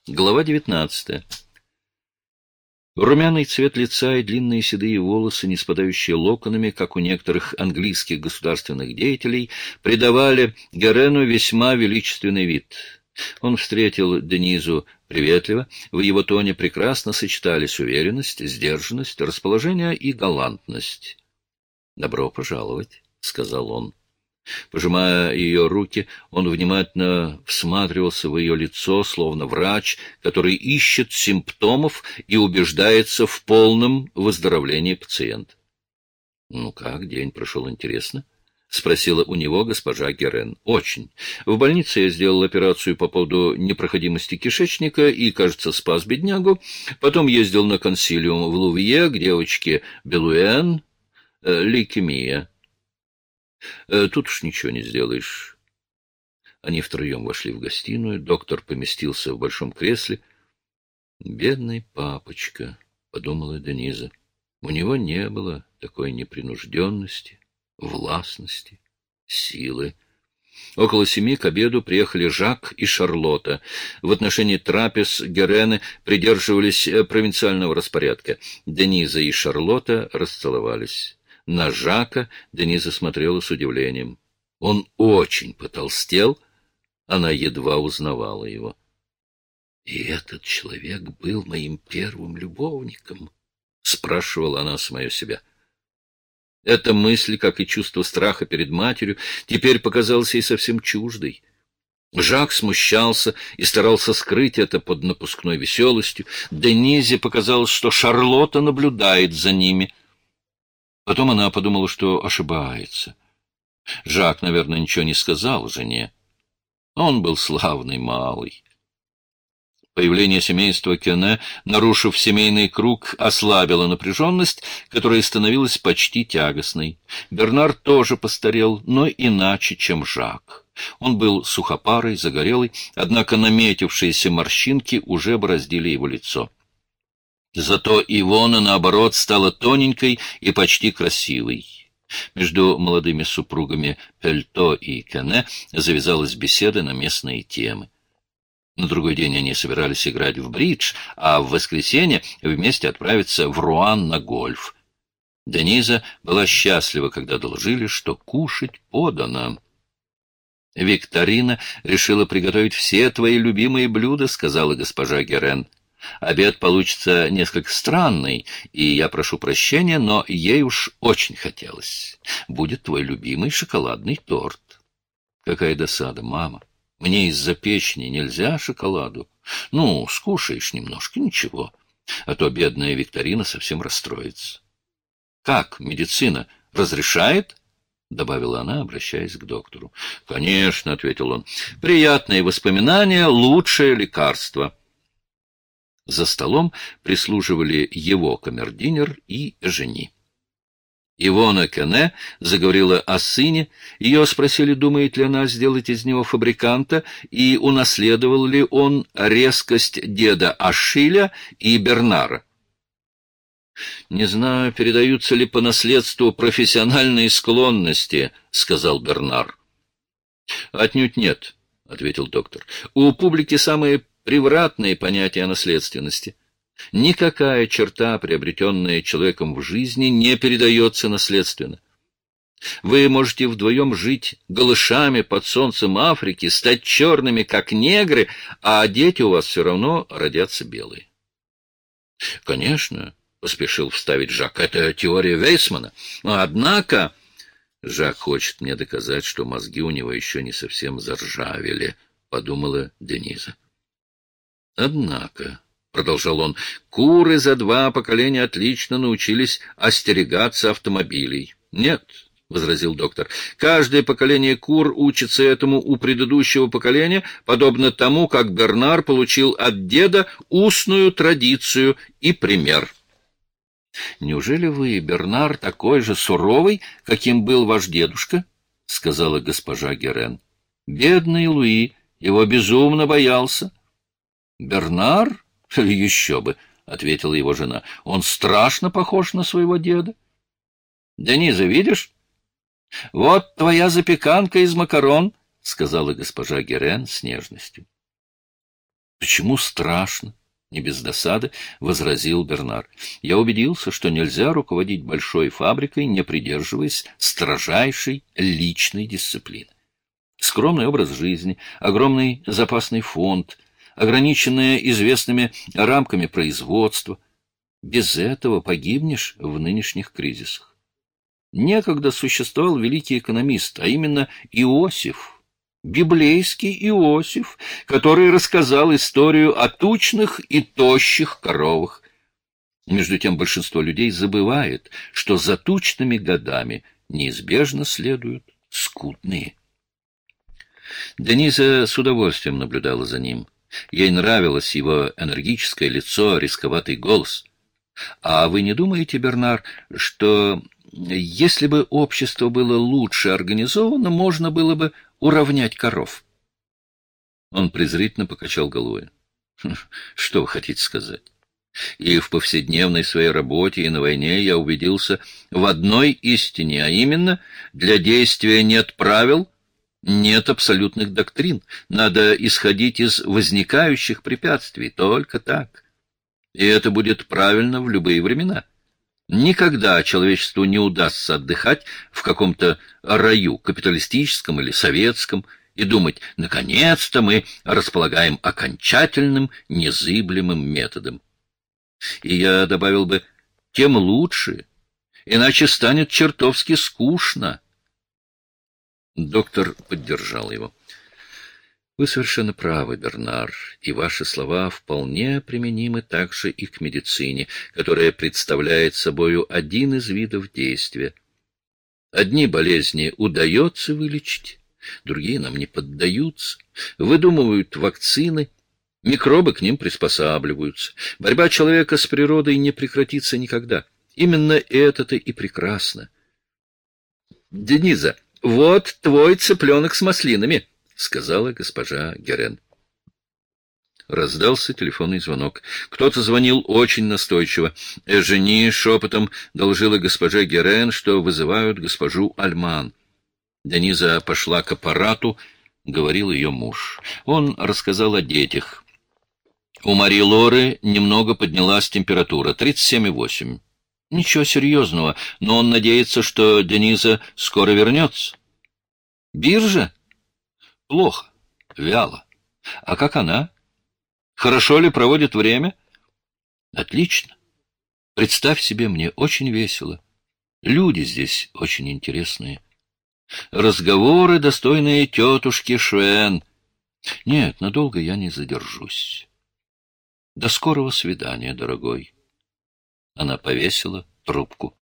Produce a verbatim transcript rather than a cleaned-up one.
Глава девятнадцатая. Румяный цвет лица и длинные седые волосы, не спадающие локонами, как у некоторых английских государственных деятелей, придавали Герену весьма величественный вид. Он встретил Денизу приветливо, в его тоне прекрасно сочетались уверенность, сдержанность, расположение и галантность. «Добро пожаловать», — сказал он. Пожимая ее руки, он внимательно всматривался в ее лицо, словно врач, который ищет симптомов и убеждается в полном выздоровлении пациента. — Ну как, день прошел интересно? — спросила у него госпожа Герен. — Очень. В больнице я сделал операцию по поводу непроходимости кишечника и, кажется, спас беднягу. Потом ездил на консилиум в Лувье к девочке Белуэн. Э, лейкемия. Тут уж ничего не сделаешь. Они втроем вошли в гостиную. Доктор поместился в большом кресле. «Бедный папочка», — подумала Дениза. У него не было такой непринужденности, властности, силы. Около семи к обеду приехали Жак и Шарлотта. В отношении трапез Герены придерживались провинциального распорядка. Дениза и Шарлотта расцеловались. На Жака Дениза смотрела с удивлением. Он очень потолстел, она едва узнавала его. «И этот человек был моим первым любовником?» — спрашивала она самую себя. Эта мысль, как и чувство страха перед матерью, теперь показалась ей совсем чуждой. Жак смущался и старался скрыть это под напускной веселостью. Денизе показалось, что Шарлотта наблюдает за ними. Потом она подумала, что ошибается. Жак, наверное, ничего не сказал жене. Он был славный малый. Появление семейства Кене, нарушив семейный круг, ослабило напряженность, которая становилась почти тягостной. Бернар тоже постарел, но иначе, чем Жак. Он был сухопарый, загорелый, однако наметившиеся морщинки уже бороздили его лицо. Зато Ивона, наоборот, стала тоненькой и почти красивой. Между молодыми супругами Пельто и Кене завязалась беседа на местные темы. На другой день они собирались играть в бридж, а в воскресенье вместе отправиться в Руан на гольф. Дениза была счастлива, когда доложили, что кушать подано. «Викторина решила приготовить все твои любимые блюда», — сказала госпожа Герен. «Обед получится несколько странный, и я прошу прощения, но ей уж очень хотелось. Будет твой любимый шоколадный торт». «Какая досада, мама! Мне из-за печени нельзя шоколаду. Ну, скушаешь немножко, ничего, а то бедная Викторина совсем расстроится». «Как, медицина разрешает?» — добавила она, обращаясь к доктору. «Конечно», — ответил он, — «приятные воспоминания — лучшее лекарство». За столом прислуживали его камердинер и жени. Ивона Кене заговорила о сыне. Ее спросили, думает ли она сделать из него фабриканта, и унаследовал ли он резкость деда Ашиля и Бернара. «Не знаю, передаются ли по наследству профессиональные склонности», — сказал Бернар. «Отнюдь нет», — ответил доктор. «У публики самые превратные понятия о наследственности. Никакая черта, приобретенная человеком в жизни, не передается наследственно. Вы можете вдвоем жить голышами под солнцем Африки, стать черными, как негры, а дети у вас все равно родятся белые». «Конечно», — поспешил вставить Жак, — «это теория Вейсмана. Однако...» «Жак хочет мне доказать, что мозги у него еще не совсем заржавели», — подумала Дениза. «Однако», — продолжал он, — «куры за два поколения отлично научились остерегаться автомобилей». «Нет», — возразил доктор, — «каждое поколение кур учится этому у предыдущего поколения, подобно тому, как Бернар получил от деда устную традицию и пример». «Неужели вы, Бернар, такой же суровый, каким был ваш дедушка?» — сказала госпожа Герен. «Бедный Луи, его безумно боялся». «Бернар? Еще бы», — ответила его жена. «Он страшно похож на своего деда». «Дениза, видишь? Вот твоя запеканка из макарон», — сказала госпожа Герен с нежностью. Почему страшно? Не без досады возразил Бернар. Я убедился, что нельзя руководить большой фабрикой, не придерживаясь строжайшей личной дисциплины. Скромный образ жизни, огромный запасный фонд, ограниченное известными рамками производства. Без этого погибнешь в нынешних кризисах. Некогда существовал великий экономист, а именно Иосиф, библейский Иосиф, который рассказал историю о тучных и тощих коровах. Между тем большинство людей забывает, что за тучными годами неизбежно следуют скудные. Дениза с удовольствием наблюдала за ним. Ей нравилось его энергическое лицо, рисковатый голос. А вы не думаете, Бернар, что если бы общество было лучше организовано, можно было бы уравнять коров? Он презрительно покачал головой. Что вы хотите сказать? И в повседневной своей работе, и на войне я убедился в одной истине, а именно, для действия нет правил, нет абсолютных доктрин. Надо исходить из возникающих препятствий. Только так. И это будет правильно в любые времена. Никогда человечеству не удастся отдыхать в каком-то раю, капиталистическом или советском, и думать, наконец-то мы располагаем окончательным, незыблемым методом. И я добавил бы, тем лучше, иначе станет чертовски скучно. Доктор поддержал его. Вы совершенно правы, Бернар, и ваши слова вполне применимы также и к медицине, которая представляет собою один из видов действия. Одни болезни удается вылечить, другие нам не поддаются, выдумывают вакцины, микробы к ним приспосабливаются. Борьба человека с природой не прекратится никогда. Именно это-то и прекрасно. Дениза, вот твой цыпленок с маслинами, — сказала госпожа Герен. Раздался телефонный звонок. Кто-то звонил очень настойчиво. Эжени шепотом доложила госпоже Герен, что вызывают госпожу Альман. Дениза пошла к аппарату, говорил ее муж. Он рассказал о детях. У Марии Лоры немного поднялась температура, тридцать семь и восемь. Ничего серьезного, но он надеется, что Дениза скоро вернется. Биржа? Плохо, вяло. А как она? Хорошо ли проводит время? Отлично. Представь себе, мне очень весело. Люди здесь очень интересные. Разговоры, достойные тетушки Шуэн. Нет, надолго я не задержусь. До скорого свидания, дорогой. Она повесила трубку.